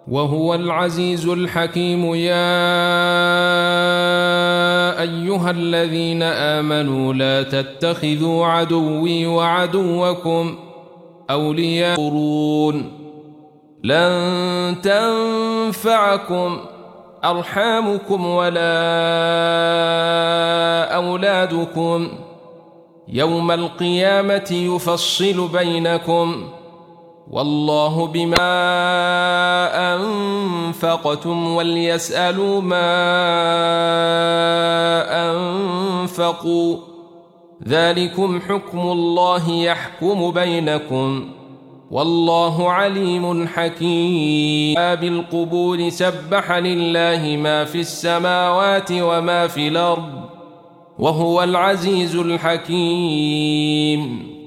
وهو العزيز الحكيم. يا أيها الذين آمنوا لا تتخذوا عدوي وعدوكم أولياء. لن تنفعكم أرحامكم ولا أولادكم يوم القيامة يفصل بينكم والله بما أنفقتم وليسألوا ما أنفقوا ذلكم حكم الله يحكم بينكم والله عليم حكيم. بالقبور سبح لله ما في السماوات وما في الأرض وهو العزيز الحكيم.